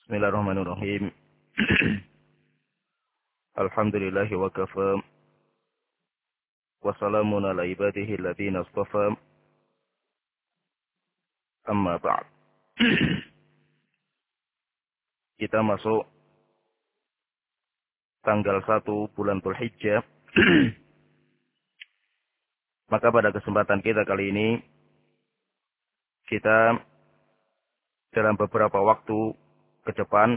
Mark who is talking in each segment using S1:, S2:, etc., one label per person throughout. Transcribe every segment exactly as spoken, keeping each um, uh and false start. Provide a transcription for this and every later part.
S1: Bismillahirrahmanirrahim. Alhamdulillahi wa kafa. Wassalamun ala ibadihi alladhina astafa. Amma ba'd. Kita masuk tanggal satu bulan Dzulhijjah. Maka pada kesempatan kita kali ini, kita dalam beberapa waktu ke depan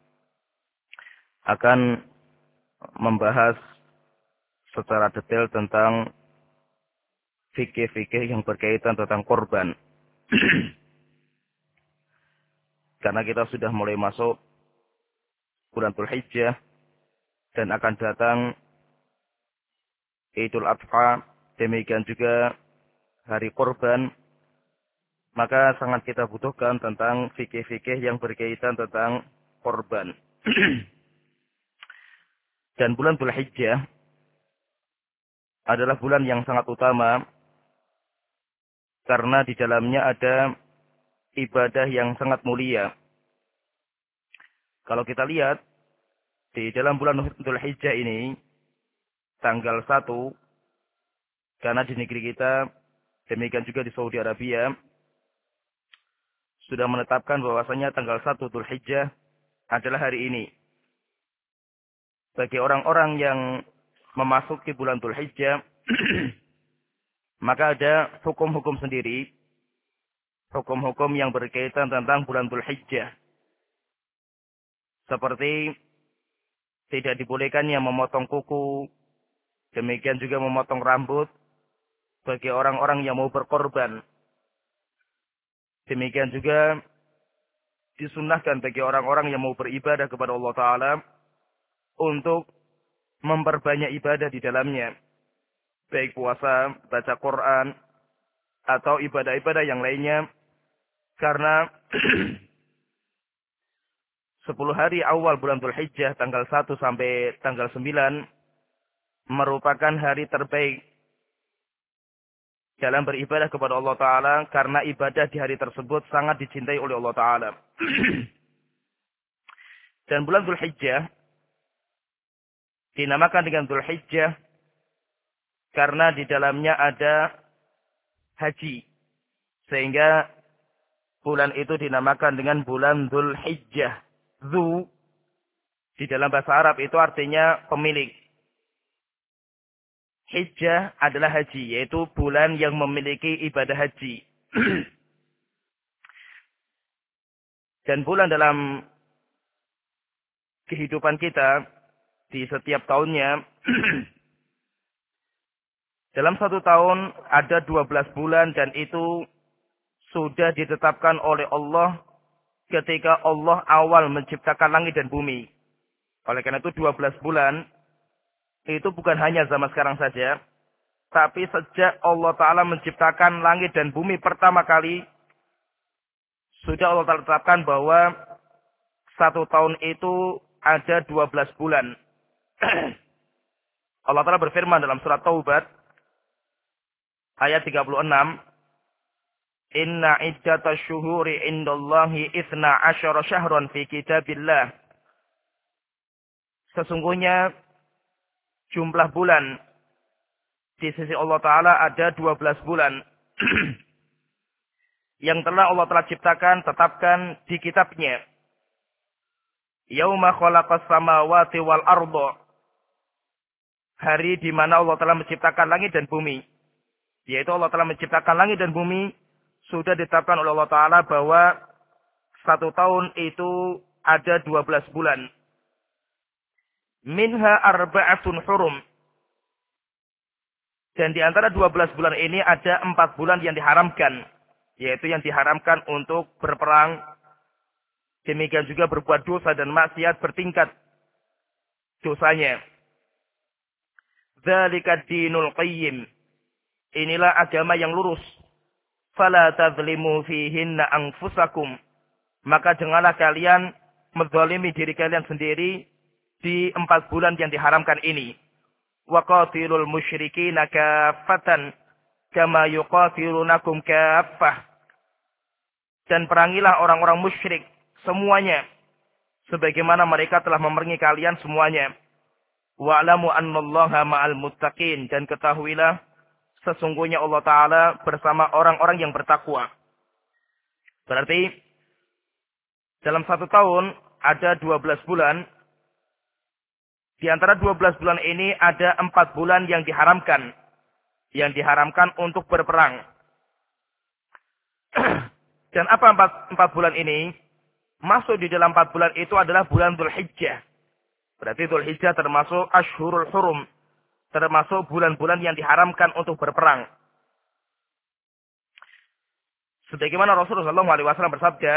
S1: akan membahas secara detail tentang fikih-fikih yang berkaitan tentang korban. Karena kita sudah mulai masuk bulan Dzulhijjah dan akan datang Idul Adha, demikian juga hari korban, maka sangat kita butuhkan tentang fikih-fikih yang berkaitan tentang korban. Dan bulan Dzulhijjah adalah bulan yang sangat utama karena di dalamnya ada ibadah yang sangat mulia. Kalau kita lihat di dalam bulan Dzulhijjah ini, tanggal satu, karena di negeri kita, demikian juga di Saudi Arabia, sudah menetapkan bahwasanya tanggal satu Dzulhijjah adalah hari ini. Bagi orang-orang yang memasuki bulan Dzulhijjah, maka ada hukum-hukum sendiri, hukum-hukum yang berkaitan tentang bulan Dzulhijjah. Seperti tidak dibolehkannya memotong kuku, demikian juga memotong rambut bagi orang-orang yang mau berkorban. Demikian juga disunnahkan bagi orang-orang yang mau beribadah kepada Allah Ta'ala untuk memperbanyak ibadah di dalamnya. Baik puasa, baca Quran, atau ibadah-ibadah yang lainnya. Karena sepuluh hari awal bulan Dzulhijjah, tanggal satu sampai tanggal sembilan, merupakan hari terbaik dalam beribadah kepada Allah Ta'ala, karena ibadah di hari tersebut sangat dicintai oleh Allah Ta'ala. Dan bulan Dzulhijjah dinamakan dengan Dzulhijjah karena di dalamnya ada haji. Sehingga bulan itu dinamakan dengan bulan Dzulhijjah. Dzu di dalam bahasa Arab itu artinya pemilik. Hijjah adalah haji, yaitu bulan yang memiliki ibadah haji. Dan bulan dalam kehidupan kita di setiap tahunnya, dalam satu tahun ada dua belas bulan, dan itu sudah ditetapkan oleh Allah ketika Allah awal menciptakan langit dan bumi. Oleh karena itu dua belas bulan itu bukan hanya zaman sekarang saja, tapi sejak Allah Ta'ala menciptakan langit dan bumi pertama kali, sudah Allah Ta'ala tetapkan bahwa satu tahun itu ada dua belas bulan. Allah Ta'ala berfirman dalam surat Taubat, ayat tiga puluh enam, Inna iddata syuhuri indallahi ithna asyara syahran fi kitabillah. Sesungguhnya jumlah bulan di sisi Allah Ta'ala ada dua belas bulan. Yang telah Allah telah ciptakan, tetapkan di kitabnya. Yauma khalaqas samawati wal arda. Hari di mana Allah telah menciptakan langit dan bumi. Yaitu Allah telah menciptakan langit dan bumi, sudah ditetapkan oleh Allah Ta'ala bahwa satu tahun itu ada dua belas bulan. Minha arba'atun hurum. Dan di antara dua belas bulan ini ada empat bulan yang diharamkan. Yaitu yang diharamkan untuk berperang. Demikian juga berbuat dosa dan maksiat bertingkat dosanya. Dzalika dinul qayyim. Inilah agama yang lurus. Fala tadzlimu fihinna anfusakum. Maka janganlah kalian menzalimi diri kalian sendiri di empat bulan yang diharamkan ini. Wa qatilul musyrikina kaffatan kama yuqatilunakum kaffah. Dan perangilah orang-orang musyrik semuanya sebagaimana mereka telah memerangi kalian semuanya. Wa'lamu annallaha ma'al muttaqin, dan ketahuilah sesungguhnya Allah Ta'ala bersama orang-orang yang bertakwa. Berarti dalam satu tahun ada dua belas bulan. Di antara dua belas bulan ini ada empat bulan yang diharamkan. Yang diharamkan untuk berperang. Dan apa empat, empat bulan ini? Masuk di dalam empat bulan itu adalah bulan Dzulhijjah. Berarti Dzulhijjah termasuk Ashhurul Hurum. Termasuk bulan-bulan yang diharamkan untuk berperang. Sebagaimana Rasulullah shallallahu alaihi wasallam bersabda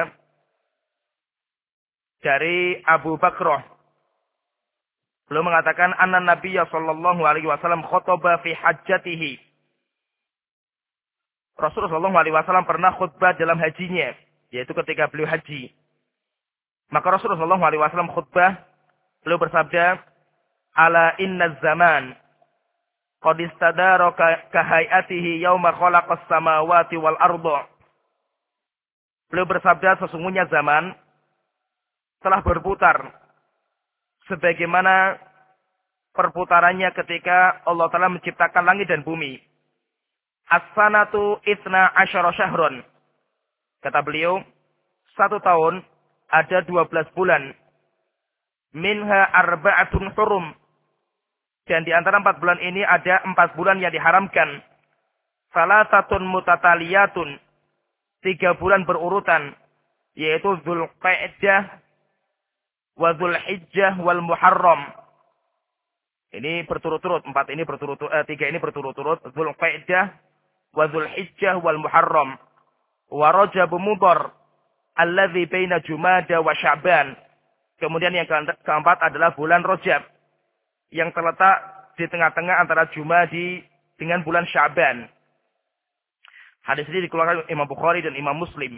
S1: dari Abu Bakrah. Beliau mengatakan, anna Nabiyya sallallahu alaihi wasallam khutbah fi hajjatihi. Rasulullah shallallahu alaihi wasallam pernah khutbah dalam hajinya, yaitu ketika beliau haji. Maka Rasulullah shallallahu alaihi wasallam khutbah, beliau bersabda, ala inna zaman qad istadara ka hayatihi yauma khalaqas samawati wal arda. Beliau bersabda, sesungguhnya zaman telah berputar sebagaimana perputarannya ketika Allah Ta'ala menciptakan langit dan bumi. As-sanatu itsna asyara syahron. Kata beliau, satu tahun ada dua belas bulan. Minha arba'atun hurum. Dan di antara empat bulan ini ada empat bulan yang diharamkan. Salatatun mutataliyatun. Tiga bulan berurutan. Yaitu Dzulqa'dah, wa Dzulhijjah wal Muharram. Ini berturut-turut, empat ini berturut-turut, eh, tiga ini berturut-turut. Dzulqa'dah, wa Dzulhijjah wal Muharram. Wa Rajab Mudhar, alladzi baina Jumada wa Sya'ban. Kemudian yang keempat adalah bulan Rajab, yang terletak di tengah-tengah antara Jumadi dengan bulan Sya'ban. Hadis ini dikeluarkan Imam Bukhari dan Imam Muslim.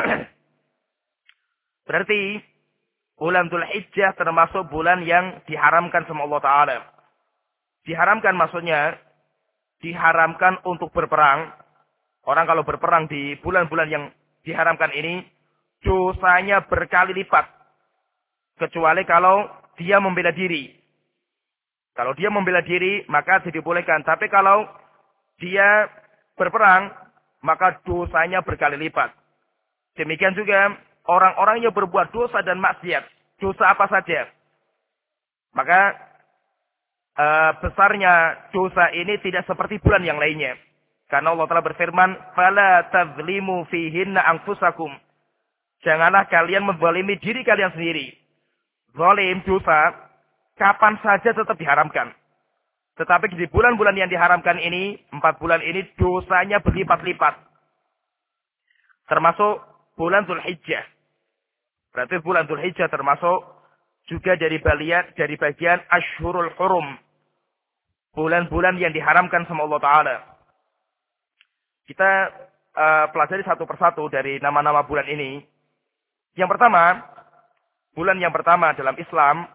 S1: Berarti bulan Dzulhijjah termasuk bulan yang diharamkan sama Allah Ta'ala. Diharamkan maksudnya, diharamkan untuk berperang. Orang kalau berperang di bulan-bulan yang diharamkan ini, dosanya berkali lipat. Kecuali kalau dia membela diri. Kalau dia membela diri, maka dibolehkan. Tapi kalau dia berperang, maka dosanya berkali lipat. Demikian juga orang-orang yang berbuat dosa dan maksiat, dosa apa saja, maka e, besarnya dosa ini tidak seperti bulan yang lainnya. Karena Allah Ta'ala berfirman, "Fala tazlimu fihinna anfusakum." Janganlah kalian menzalimi diri kalian sendiri. Zalim, dosa, kapan saja tetap diharamkan. Tetapi di bulan-bulan yang diharamkan ini, empat bulan ini dosanya berlipat-lipat. Termasuk bulan Dzulhijjah. Berarti bulan Dzulhijjah termasuk juga dari bagian dari bagian Ashhurul Hurum. Bulan-bulan yang diharamkan sama Allah Ta'ala. Kita uh, pelajari satu persatu dari nama-nama bulan ini. Yang pertama, bulan yang pertama dalam Islam,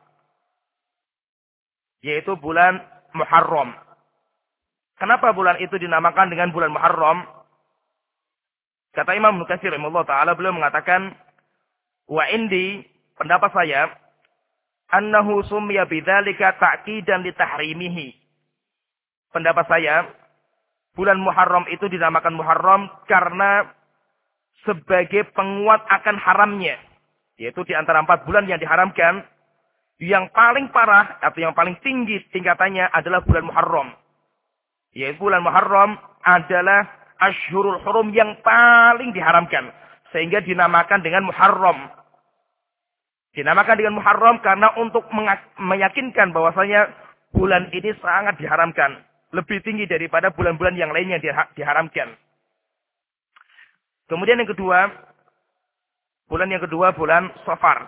S1: yaitu bulan Muharram. Kenapa bulan itu dinamakan dengan bulan Muharram? Kata Imam Ibnu Katsir rahimahullah ta'ala, beliau mengatakan, wa indi, pendapat saya, annahu summiya bidzalika ta'kidan li tahrimihi. Pendapat saya, bulan Muharram itu dinamakan Muharram karena sebagai penguat akan haramnya. Yaitu di antara empat bulan yang diharamkan, yang paling parah atau yang paling tinggi tingkatannya adalah bulan Muharram. Yaitu bulan Muharram adalah Ashhurul Hurum yang paling diharamkan. Sehingga dinamakan dengan Muharram. Dinamakan dengan Muharram karena untuk meyakinkan bahwasanya bulan ini sangat diharamkan. Lebih tinggi daripada bulan-bulan yang lainnya yang diharamkan. Kemudian yang kedua, bulan yang kedua bulan Safar.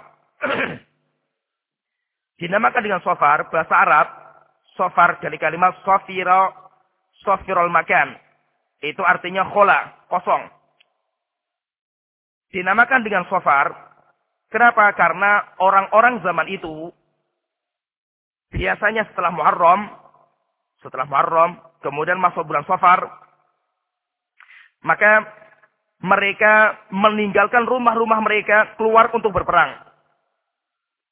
S1: Dinamakan dengan Safar, bahasa Arab, Safar dari kalimat Safira, Safirul Makan. Itu artinya khola, kosong. Dinamakan dengan Safar, kenapa? Karena orang-orang zaman itu, biasanya setelah Muharram, setelah Muharram, kemudian masuk bulan Safar, maka mereka meninggalkan rumah-rumah mereka keluar untuk berperang.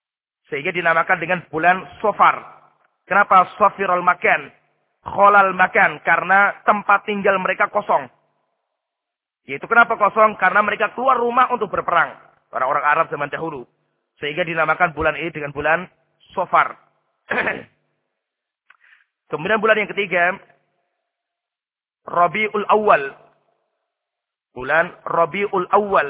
S1: Sehingga dinamakan dengan bulan Safar. Kenapa Safirul makan? Kholal makan. Karena tempat tinggal mereka kosong. Yaitu kenapa kosong? Karena mereka keluar rumah untuk berperang. Orang-orang Arab zaman dahulu. Sehingga dinamakan bulan ini dengan bulan Safar. Kemudian bulan yang ketiga. Rabiul Awal. Bulan Rabiul Awal.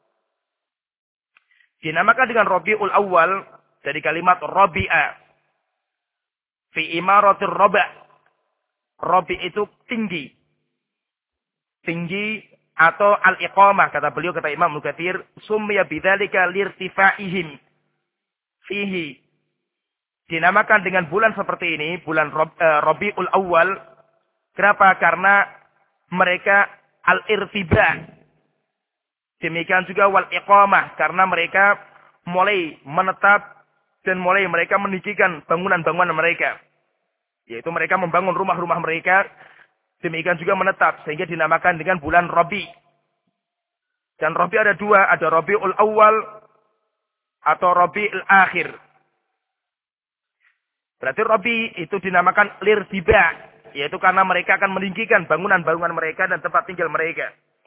S1: Dinamakan dengan Rabiul Awal dari kalimat Rabi'a. Fi imaratir Raba'. Rabi' itu tinggi. Tinggi atau al-iqamah. Kata beliau, kata Imam Mukatsir. Summiya bidzalika lirtifa'ihim. Fihi. Dinamakan dengan bulan seperti ini. Bulan Rabiul Awal. Kenapa? Karena mereka al-irtiba'. Demikian juga wal iqamah, karena mereka mulai menetap dan mulai mereka meninggikan bangunan-bangunan mereka. Yaitu mereka membangun rumah-rumah mereka, demikian juga menetap, sehingga dinamakan dengan bulan Rabi. Dan Rabi ada dua, ada Rabiul Awal atau Rabiul Akhir. Berarti Rabi itu dinamakan lirtiba, yaitu karena mereka akan meninggikan bangunan-bangunan mereka dan tempat tinggal mereka.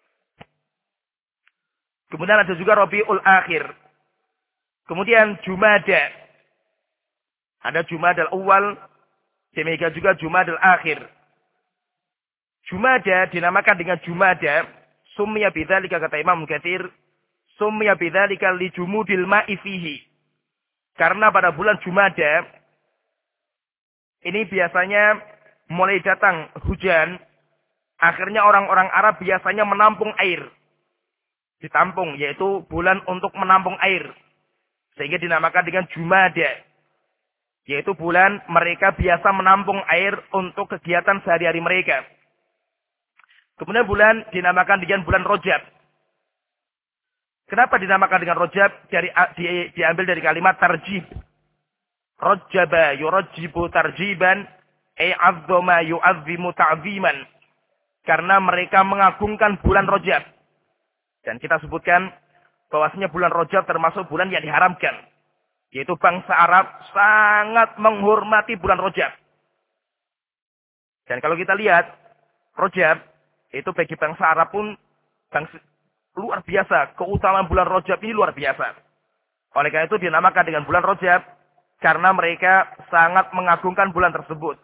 S1: Kemudian ada juga Rabiul Akhir. Kemudian Jumada. Ada Jumadal Awal, demikian juga Jumadal Akhir. Jumada dinamakan dengan Jumada, summiya bidzalika, kata Imam Mukatsir, summiya bidzalika li jumudil ma'i fihi. Karena pada bulan Jumada ini biasanya mulai datang hujan, akhirnya orang-orang Arab biasanya menampung air. Ditampung, yaitu bulan untuk menampung air. Sehingga dinamakan dengan Jumada. Yaitu bulan mereka biasa menampung air untuk kegiatan sehari-hari mereka. Kemudian bulan dinamakan dengan bulan Rajab. Kenapa dinamakan dengan Rajab? Dari, di, diambil dari kalimat tarjib. Rajaba yurajjibu tarjiban. Ai'azzama yu'azzimu ta'ziman. Karena mereka mengagungkan bulan Rajab. Dan kita sebutkan bahwasanya bulan Rajab termasuk bulan yang diharamkan. Yaitu bangsa Arab sangat menghormati bulan Rajab. Dan kalau kita lihat, Rajab itu bagi bangsa Arab pun bangsa, luar biasa. Keutamaan bulan Rajab ini luar biasa. Oleh karena itu dinamakan dengan bulan Rajab karena mereka sangat mengagungkan bulan tersebut.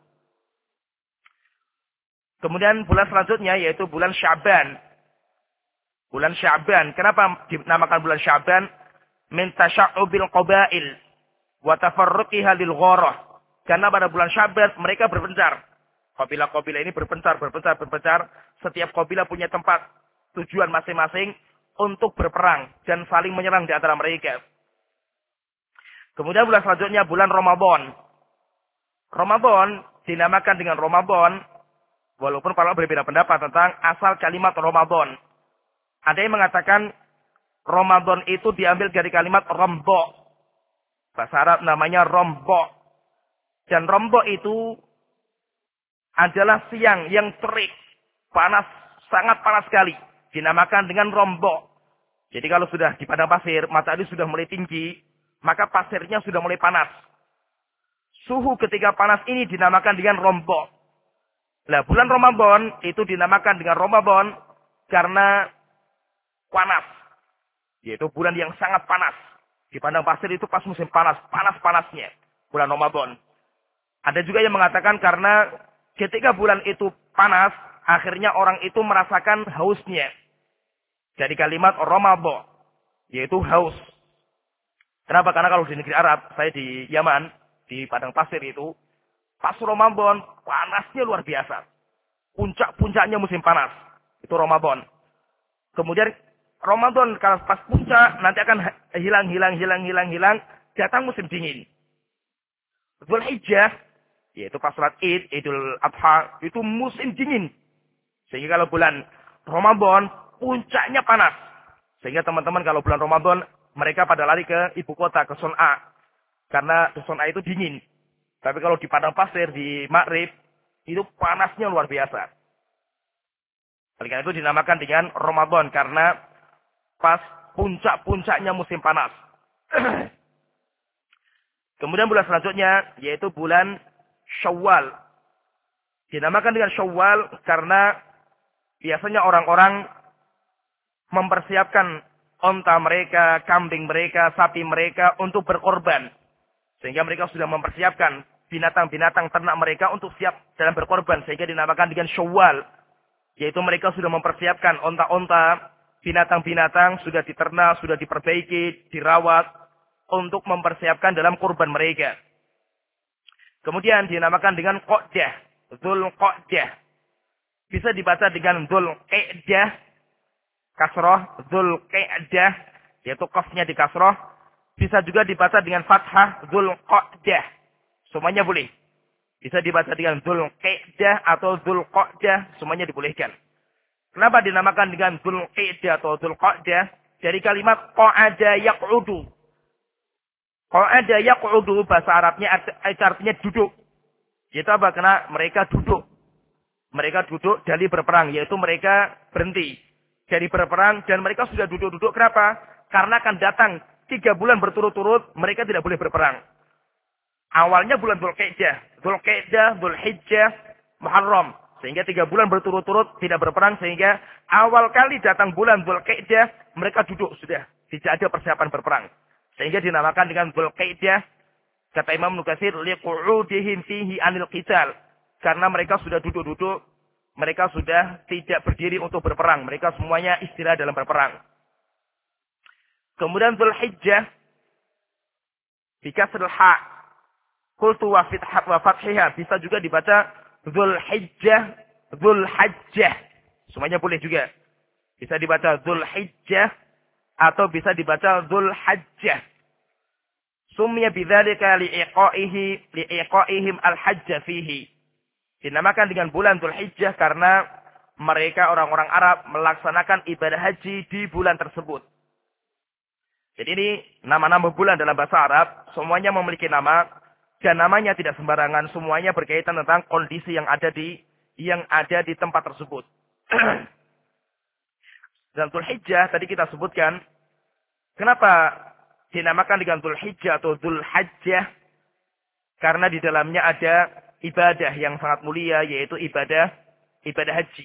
S1: Kemudian bulan selanjutnya yaitu bulan Sya'ban. Bulan Sya'ban. Kenapa dinamakan bulan Sya'ban? Min tasya'ubil qabail wa tafarruqiha lil gharah. Karena pada bulan Sya'ban mereka berpencar. Kabilah-kabilah ini berpencar, berpencar, berpencar. Setiap kabilah punya tempat tujuan masing-masing untuk berperang dan saling menyerang di antara mereka. Kemudian bulan selanjutnya bulan Ramadan. Ramadan dinamakan dengan Ramadan walaupun para berbeda pendapat tentang asal kalimat Ramadan. Ada yang mengatakan Ramadan itu diambil dari kalimat rombo. Bahasa Arab namanya rombo. Dan rombo itu adalah siang yang terik. Panas, sangat panas sekali. Dinamakan dengan rombo. Jadi kalau sudah di padang pasir, matahari sudah mulai tinggi, maka pasirnya sudah mulai panas. Suhu ketika panas ini dinamakan dengan rombo. Nah, bulan Ramadan itu dinamakan dengan Ramadan karena panas. Yaitu bulan yang sangat panas. Di padang pasir itu pas musim panas. Panas-panasnya. Bulan Ramadan. Ada juga yang mengatakan karena ketika bulan itu panas. Akhirnya orang itu merasakan hausnya. Dari kalimat Ramadan. Yaitu haus. Kenapa? Karena kalau di negeri Arab. Saya di Yaman. Di padang pasir itu. Pas Ramadan. Panasnya luar biasa. Puncak-puncaknya musim panas. Itu Ramadan. Kemudian Ramadan kalau pas puncak nanti akan hilang, hilang, hilang, hilang, hilang. Datang musim dingin. Dzulhijjah, yaitu pas salat Id, Idul Adha, itu musim dingin. Sehingga kalau bulan Ramadan, puncaknya panas. Sehingga teman-teman kalau bulan Ramadan, mereka pada lari ke ibu kota, ke Son'a. Karena di Son'a itu dingin. Tapi kalau di padang pasir, di Maghrib, itu panasnya luar biasa. Oleh karena itu dinamakan dengan Ramadan. Karena pas puncak-puncaknya musim panas. Kemudian bulan selanjutnya yaitu bulan Syawal. Dinamakan dengan Syawal karena biasanya orang-orang mempersiapkan onta mereka, kambing mereka, sapi mereka untuk berkorban. Sehingga mereka sudah mempersiapkan binatang-binatang ternak mereka untuk siap dalam berkorban. Sehingga dinamakan dengan Syawal. Yaitu mereka sudah mempersiapkan onta-onta, binatang-binatang, sudah diternak, sudah diperbaiki, dirawat, untuk mempersiapkan dalam kurban mereka. Kemudian dinamakan dengan Qa'dah, Dzul Qa'dah. Bisa dibaca dengan Dzul Qa'dah, kasroh, Dzul Qa'dah, yaitu qafnya di kasroh. Bisa juga dibaca dengan fathah, Dzul Qa'dah. Semuanya boleh. Bisa dibaca dengan Dzul Qa'dah atau Dzul Qa'dah, semuanya dibolehkan. Kenapa dinamakan dengan Dzul Qa'dah atau Dzul Qa'dah? Dari kalimat Qa'ada yaq'udu. Qa'ada yaq'udu, bahasa Arabnya artinya duduk. Yaitu apa? Karena mereka duduk. Mereka duduk dari berperang, yaitu mereka berhenti dari berperang dan mereka sudah duduk-duduk. Kenapa? Karena akan datang tiga bulan berturut-turut mereka tidak boleh berperang. Awalnya bulan Dzulqa'dah, Dzulqa'dah, Dzulhijjah, Muharram. Sehingga tiga bulan berturut-turut tidak berperang. Sehingga awal kali datang bulan Dzulqa'dah, mereka duduk sudah. Tidak ada persiapan berperang. Sehingga dinamakan dengan Dzulqa'dah. Kata Imam Ibnu Katsir, liqu'udihim fihi anil qital. Karena mereka sudah duduk-duduk, mereka sudah tidak berdiri untuk berperang. Mereka semuanya istirahat dalam berperang. Kemudian Dzulhijjah, bikasril ha', qultu wa fathiha, bisa juga dibaca Dzulhijjah, Dzulhajjah. Semuanya boleh juga. Bisa dibaca Dzulhijjah atau bisa dibaca Dzulhajjah. Summiya bidzalika li'iqa'ihi li'iqa'ihim al-hajja fihi. Dinamakan dengan bulan Dzulhijjah karena mereka orang-orang Arab melaksanakan ibadah haji di bulan tersebut. Jadi ini nama-nama bulan dalam bahasa Arab semuanya memiliki nama dan namanya tidak sembarangan, semuanya berkaitan tentang kondisi yang ada di yang ada di tempat tersebut. Dan Dzulhijjah tadi kita sebutkan kenapa dinamakan dengan Dzulhijjah atau Dzulhajjah? Karena di dalamnya ada ibadah yang sangat mulia, yaitu ibadah ibadah haji.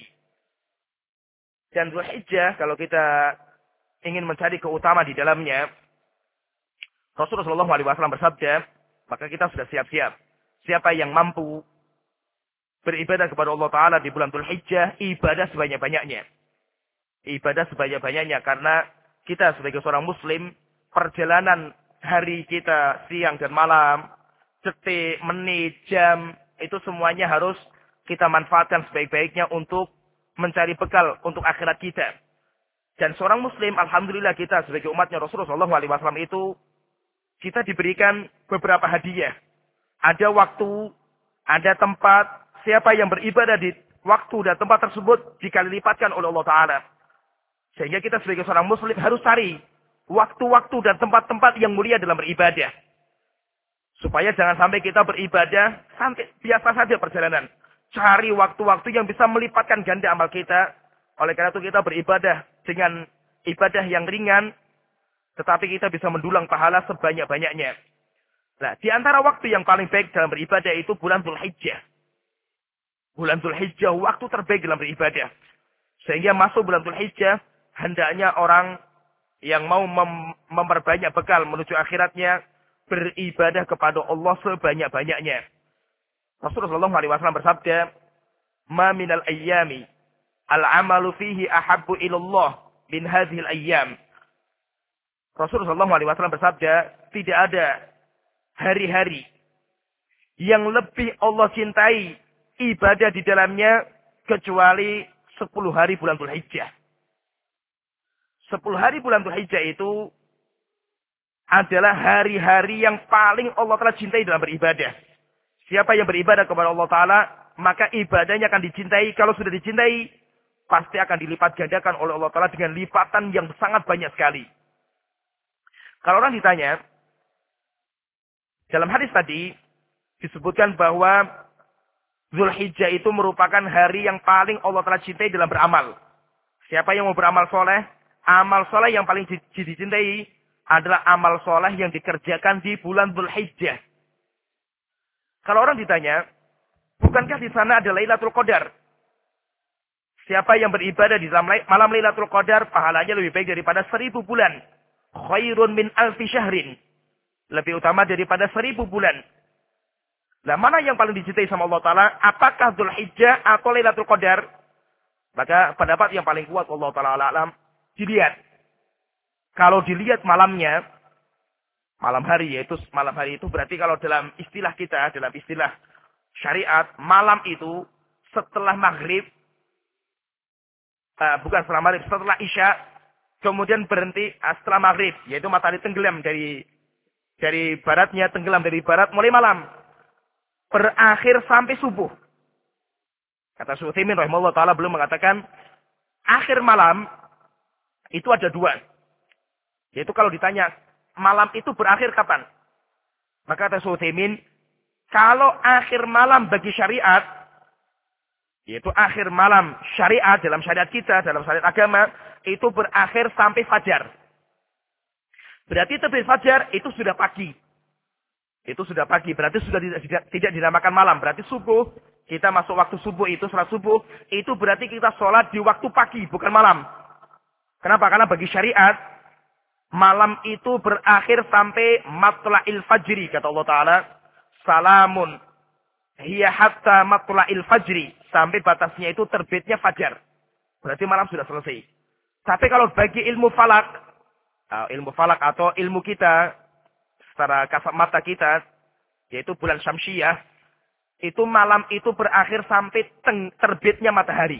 S1: Dan Dzulhijjah, kalau kita ingin mencari keutamaan di dalamnya, Rasulullah shallallahu alaihi wasallam bersabda, maka kita sudah siap-siap. Siapa yang mampu beribadah kepada Allah Ta'ala di bulan Dzulhijjah, ibadah sebanyak-banyaknya. Ibadah sebanyak-banyaknya, karena kita sebagai seorang muslim, perjalanan hari kita siang dan malam, detik, menit, jam, itu semuanya harus kita manfaatkan sebaik-baiknya untuk mencari bekal untuk akhirat kita. Dan seorang muslim, alhamdulillah kita sebagai umatnya Rasulullah shallallahu alaihi wasallam itu, kita diberikan beberapa hadiah. Ada waktu, ada tempat, siapa yang beribadah di waktu dan tempat tersebut dikali lipatkan oleh Allah Ta'ala. Sehingga kita sebagai seorang muslim harus cari waktu-waktu dan tempat-tempat yang mulia dalam beribadah. Supaya jangan sampai kita beribadah sampai biasa saja perjalanan. Cari waktu-waktu yang bisa melipatkan ganda amal kita. Oleh karena itu kita beribadah dengan ibadah yang ringan, tetapi kita bisa mendulang pahala sebanyak-banyaknya. Nah, di antara waktu yang paling baik dalam beribadah itu bulan Dzulhijjah. Bulan Dzulhijjah waktu terbaik dalam beribadah. Sehingga masuk bulan Dzulhijjah, hendaknya orang yang mau mem memperbanyak bekal menuju akhiratnya, beribadah kepada Allah sebanyak-banyaknya. Rasulullah shallallahu alaihi wasallam bersabda, "Ma minal ayyami al-amalu fihi ahabbu ilallah min hadhil ayyam." Rasulullah shallallahu alaihi wasallam bersabda, tidak ada hari-hari yang lebih Allah cintai ibadah di dalamnya kecuali sepuluh hari bulan Dzulhijjah. Sepuluh hari bulan Dzulhijjah itu adalah hari-hari yang paling Allah Ta'ala cintai dalam beribadah. Siapa yang beribadah kepada Allah Ta'ala, maka ibadahnya akan dicintai. Kalau sudah dicintai, pasti akan dilipat gandakan oleh Allah Ta'ala dengan lipatan yang sangat banyak sekali. Kalau orang ditanya, dalam hadis tadi disebutkan bahwa Dzulhijjah itu merupakan hari yang paling Allah Ta'ala cintai dalam beramal. Siapa yang mau beramal soleh, amal soleh yang paling dicintai adalah amal soleh yang dikerjakan di bulan Dzulhijjah. Kalau orang ditanya, bukankah di sana ada Lailatul Qadar? Siapa yang beribadah di dalam malam Lailatul Qadar, pahalanya lebih baik daripada seribu bulan. Khairun min alfi syahrin. Lebih utama daripada seribu bulan. Nah, mana yang paling dicintai sama Allah Ta'ala? Apakah Dzulhijjah atau Lailatul Qadar? Maka pendapat yang paling kuat Allah Ta'ala alam, dilihat. Kalau dilihat malamnya, malam hari, yaitu malam hari itu berarti kalau dalam istilah kita, dalam istilah syariat, malam itu setelah maghrib, uh, bukan setelah maghrib, setelah isya, kemudian berhenti uh, setelah maghrib, yaitu matahari tenggelam dari dari baratnya, tenggelam dari barat, mulai malam, berakhir sampai subuh. Kata Syekh Utsaimin rahimahullah ta'ala belum mengatakan, akhir malam itu ada dua. Yaitu kalau ditanya, malam itu berakhir kapan? Maka kata Syekh Utsaimin, kalau akhir malam bagi syariat, yaitu akhir malam syariat dalam syariat kita, dalam syariat agama, itu berakhir sampai fajar. Berarti terbit fajar itu sudah pagi. Itu sudah pagi, berarti sudah tidak, tidak, tidak dinamakan malam. Berarti subuh, kita masuk waktu subuh itu, sholat subuh, itu berarti kita sholat di waktu pagi, bukan malam. Kenapa? Karena bagi syariat, malam itu berakhir sampai matla'il fajri, kata Allah Ta'ala. Salamun hiya hatta matla'il fajri. Sampai batasnya itu terbitnya fajar. Berarti malam sudah selesai. Tapi kalau bagi ilmu falak, ilmu falak atau ilmu kita, secara kasat mata kita, yaitu bulan Syamsiyah, itu malam itu berakhir sampai teng, terbitnya matahari.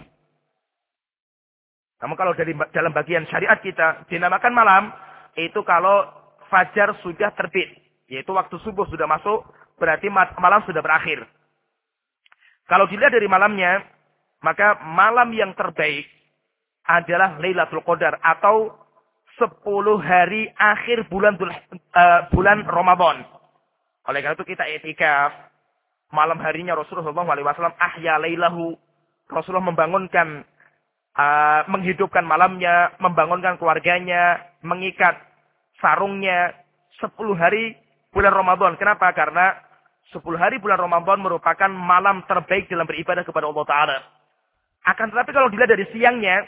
S1: Namun kalau dari dalam bagian syariat kita, dinamakan malam, itu kalau fajar sudah terbit. Yaitu waktu subuh sudah masuk, berarti malam sudah berakhir. Kalau dilihat dari malamnya, maka malam yang terbaik adalah Lailatul Qadar atau sepuluh hari akhir bulan uh, bulan Ramadan. Oleh karena itu kita i'tikaf. Malam harinya Rasulullah shallallahu alaihi wasallam ahya lailahu. Rasulullah membangunkan, uh, menghidupkan malamnya, membangunkan keluarganya, mengikat sarungnya sepuluh hari bulan Ramadan. Kenapa? Karena sepuluh hari bulan Ramadan merupakan malam terbaik dalam beribadah kepada Allah Ta'ala. Akan tetapi kalau dilihat dari siangnya,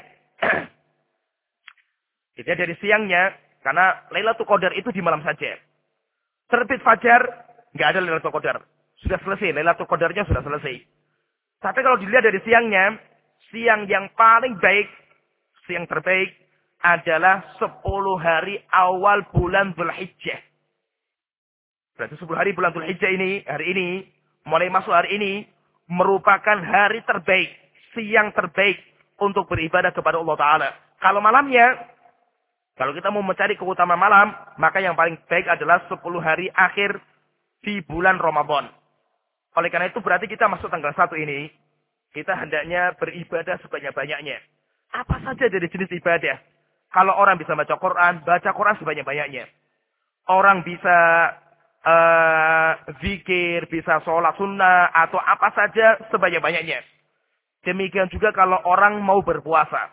S1: dilihat dari siangnya, karena Lailatul Qadar itu di malam saja. Terbit fajar, nggak ada Lailatul Qadar. Sudah selesai, Lailatul Qadarnya sudah selesai. Tapi kalau dilihat dari siangnya, siang yang paling baik, siang terbaik, adalah sepuluh hari awal bulan Dzulhijjah. Berarti sepuluh hari bulan Dzulhijjah ini, hari ini, mulai masuk hari ini, merupakan hari terbaik, siang terbaik untuk beribadah kepada Allah Ta'ala. Kalau malamnya, kalau kita mau mencari keutamaan malam, maka yang paling baik adalah sepuluh hari akhir di bulan Ramadan. Oleh karena itu berarti kita masuk tanggal satu ini, kita hendaknya beribadah sebanyak-banyaknya. Apa saja dari jenis ibadah. Kalau orang bisa baca Quran, baca Quran sebanyak-banyaknya. Orang bisa uh, zikir, bisa sholat sunnah, atau apa saja sebanyak-banyaknya. Demikian juga kalau orang mau berpuasa.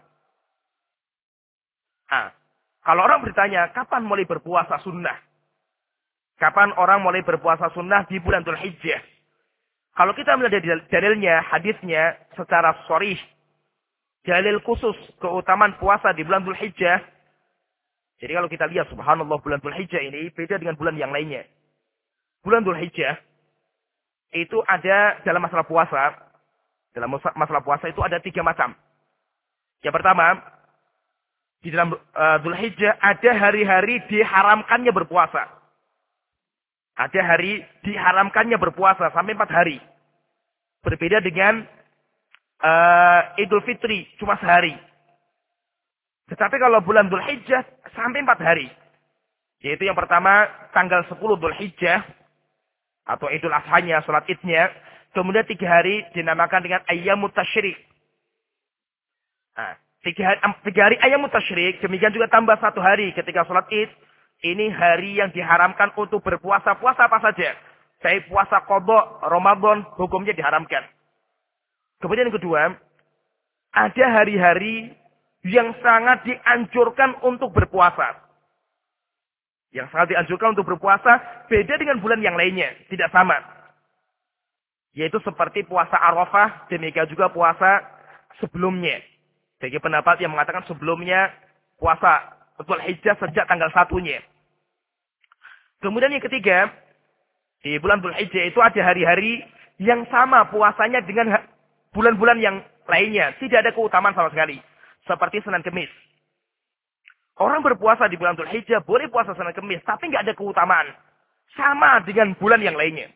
S1: Nah, kalau orang bertanya, kapan mulai berpuasa sunnah? Kapan orang mulai berpuasa sunnah di bulan Dzulhijjah? Kalau kita melihat dalilnya, hadisnya secara sharih, dalil khusus keutamaan puasa di bulan Dzulhijjah. Jadi kalau kita lihat, subhanallah, bulan Dzulhijjah ini beda dengan bulan yang lainnya. Bulan Dzulhijjah itu ada dalam masalah puasa, dalam masalah puasa itu ada tiga macam. Yang pertama, di dalam uh, Dzulhijjah ada hari-hari diharamkannya berpuasa. Ada hari diharamkannya berpuasa sampai empat hari. Berbeda dengan uh, Idul Fitri cuma sehari. Tetapi kalau bulan Dzulhijjah sampai empat hari. Yaitu yang pertama tanggal sepuluh Dzulhijjah atau Idul Adhanya, salat Idnya. Kemudian tiga hari dinamakan dengan Ayyamut Tasyrik. Nah, tiga hari, tiga hari Ayyamut Tasyrik, demikian juga tambah satu hari ketika salat Id. Ini hari yang diharamkan untuk berpuasa. Puasa apa saja. Baik puasa qadha, Ramadan, hukumnya diharamkan. Kemudian yang kedua, ada hari-hari yang sangat dianjurkan untuk berpuasa. Yang sangat dianjurkan untuk berpuasa beda dengan bulan yang lainnya. Tidak sama. Yaitu seperti puasa Arafah, demikian juga puasa sebelumnya. Bagi pendapat yang mengatakan sebelumnya puasa Dzulhijjah sejak tanggal satunya. Kemudian yang ketiga, di bulan Dzulhijjah itu ada hari-hari yang sama puasanya dengan bulan-bulan yang lainnya. Tidak ada keutamaan sama sekali. Seperti Senin Kemis. Orang berpuasa di bulan Dzulhijjah boleh puasa Senin Kemis, tapi nggak ada keutamaan. Sama dengan bulan yang lainnya.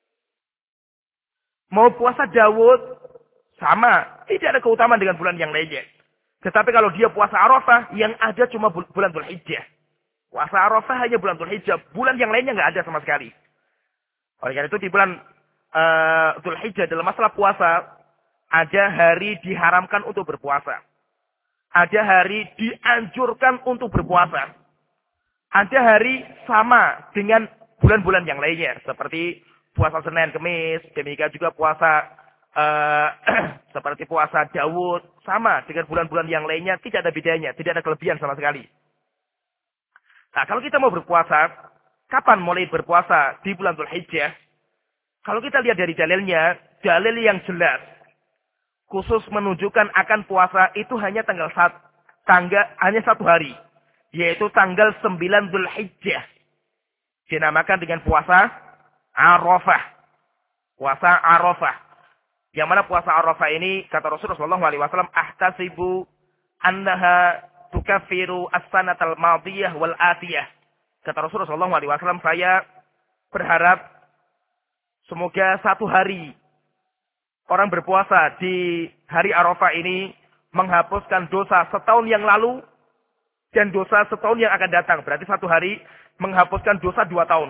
S1: Mau puasa Daud, sama. Tidak ada keutamaan dengan bulan yang lainnya. Tetapi kalau dia puasa Arafah, yang ada cuma bulan Dzulhijjah. Puasa Arafah hanya bulan Dzulhijjah. Bulan yang lainnya nggak ada sama sekali. Oleh karena itu di bulan uh, Dzulhijjah dalam masalah puasa, ada hari diharamkan untuk berpuasa. Ada hari dianjurkan untuk berpuasa. Ada hari sama dengan bulan-bulan yang lainnya. Seperti puasa Senin, Kemis. Demikian juga puasa uh, seperti puasa Daud. Sama dengan bulan-bulan yang lainnya. Tidak ada bedanya. Tidak ada kelebihan sama sekali. Nah, kalau kita mau berpuasa, kapan mulai berpuasa di bulan Dzulhijjah? Kalau kita lihat dari dalilnya, dalil yang jelas. Khusus menunjukkan akan puasa itu hanya tanggal satu, tanggal hanya satu hari, yaitu tanggal sembilan Dzulhijjah. Dinamakan dengan puasa Arafah. Puasa Arafah. Yang mana puasa Arafah ini kata Rasulullah shallallahu alaihi wasallam, ahtasibu annaha tukaffiru as-sanatal madiyah wal atiyah. Kata Rasulullah shallallahu alaihi wasallam, saya berharap semoga satu hari orang berpuasa di hari Arafah ini menghapuskan dosa setahun yang lalu dan dosa setahun yang akan datang. Berarti satu hari menghapuskan dosa dua tahun.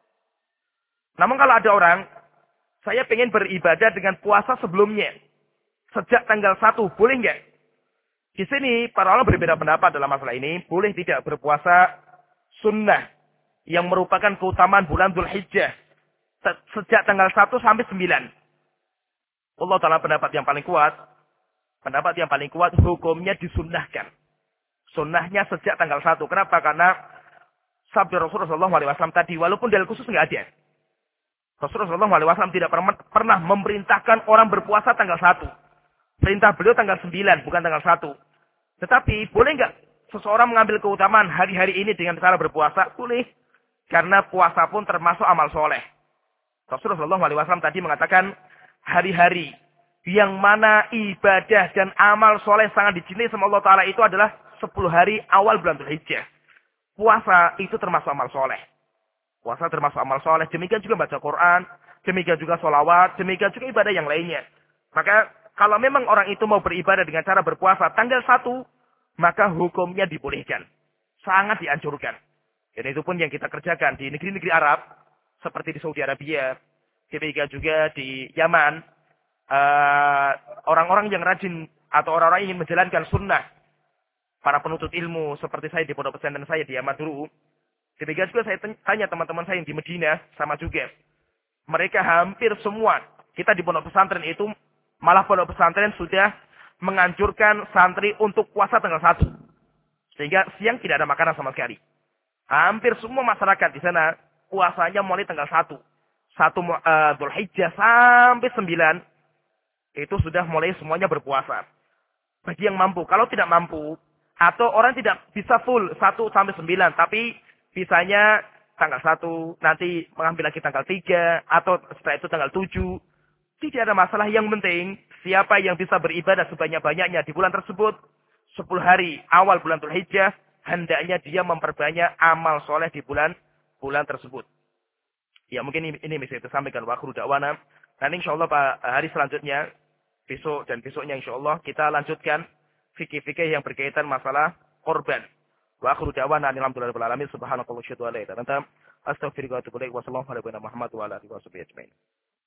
S1: Namun kalau ada orang, saya pengen beribadah dengan puasa sebelumnya. Sejak tanggal satu, boleh nggak? Di sini para ulama berbeda pendapat dalam masalah ini. Boleh tidak berpuasa sunnah yang merupakan keutamaan bulan Dzulhijjah. Sejak tanggal satu sampai sembilan. Allah Ta'ala pendapat yang paling kuat. Pendapat yang paling kuat hukumnya disunnahkan. Sunnahnya sejak tanggal satu. Kenapa? Karena sabda Rasulullah shallallahu alaihi wasallam tadi, walaupun dalil khusus nggak ada. Rasulullah shallallahu alaihi wasallam tidak pernah memerintahkan orang berpuasa tanggal satu. Perintah beliau tanggal sembilan, bukan tanggal satu. Tetapi boleh nggak seseorang mengambil keutamaan hari-hari ini dengan cara berpuasa? Boleh. Karena puasa pun termasuk amal soleh. Rasulullah shallallahu alaihi wasallam tadi mengatakan, hari-hari yang mana ibadah dan amal soleh sangat dicintai sama Allah Ta'ala itu adalah sepuluh hari awal bulan Dzulhijjah. Puasa itu termasuk amal soleh. Puasa termasuk amal soleh. Demikian juga baca Quran. Demikian juga sholawat. Demikian juga ibadah yang lainnya. Maka kalau memang orang itu mau beribadah dengan cara berpuasa tanggal satu, maka hukumnya dibolehkan. Sangat dianjurkan. Dan itu pun yang kita kerjakan di negeri-negeri Arab. Seperti di Saudi Arabia. Demikian juga di Yaman, orang-orang uh, yang rajin atau orang-orang yang ingin menjalankan sunnah, para penuntut ilmu seperti saya di pondok pesantren saya di Yaman dulu. Demikian juga saya tanya teman-teman saya yang di Medina, sama juga. Mereka hampir semua, kita di pondok pesantren itu, malah pondok pesantren sudah menganjurkan santri untuk puasa tanggal satu. Sehingga siang tidak ada makanan sama sekali. Hampir semua masyarakat di sana puasanya mulai tanggal satu. Satu uh, Dzulhijjah sampai sembilan itu sudah mulai semuanya berpuasa. Bagi yang mampu, kalau tidak mampu atau orang tidak bisa full satu sampai sembilan, tapi bisanya tanggal satu, nanti mengambil lagi tanggal tiga atau setelah itu tanggal tujuh, tidak ada masalah. Yang penting siapa yang bisa beribadah sebanyak-banyaknya di bulan tersebut, sepuluh hari awal bulan Dzulhijjah, hendaknya dia memperbanyak amal soleh di bulan bulan tersebut. Ya mungkin ini, ini bisa kita sampaikan wa akhiru da'wana. Nanti insyaallah Pak hari selanjutnya besok dan besoknya insyaallah kita lanjutkan fikih-fikih yang berkaitan masalah korban. Wa akhiru da'wana alhamdulillahirabbil alamin subhanallahi wa bihamdihi astaghfiruka wa atubu ilaik wa sallallahu alaihi wa sallam Muhammad wa ala alihi wa sahbihi ajmain.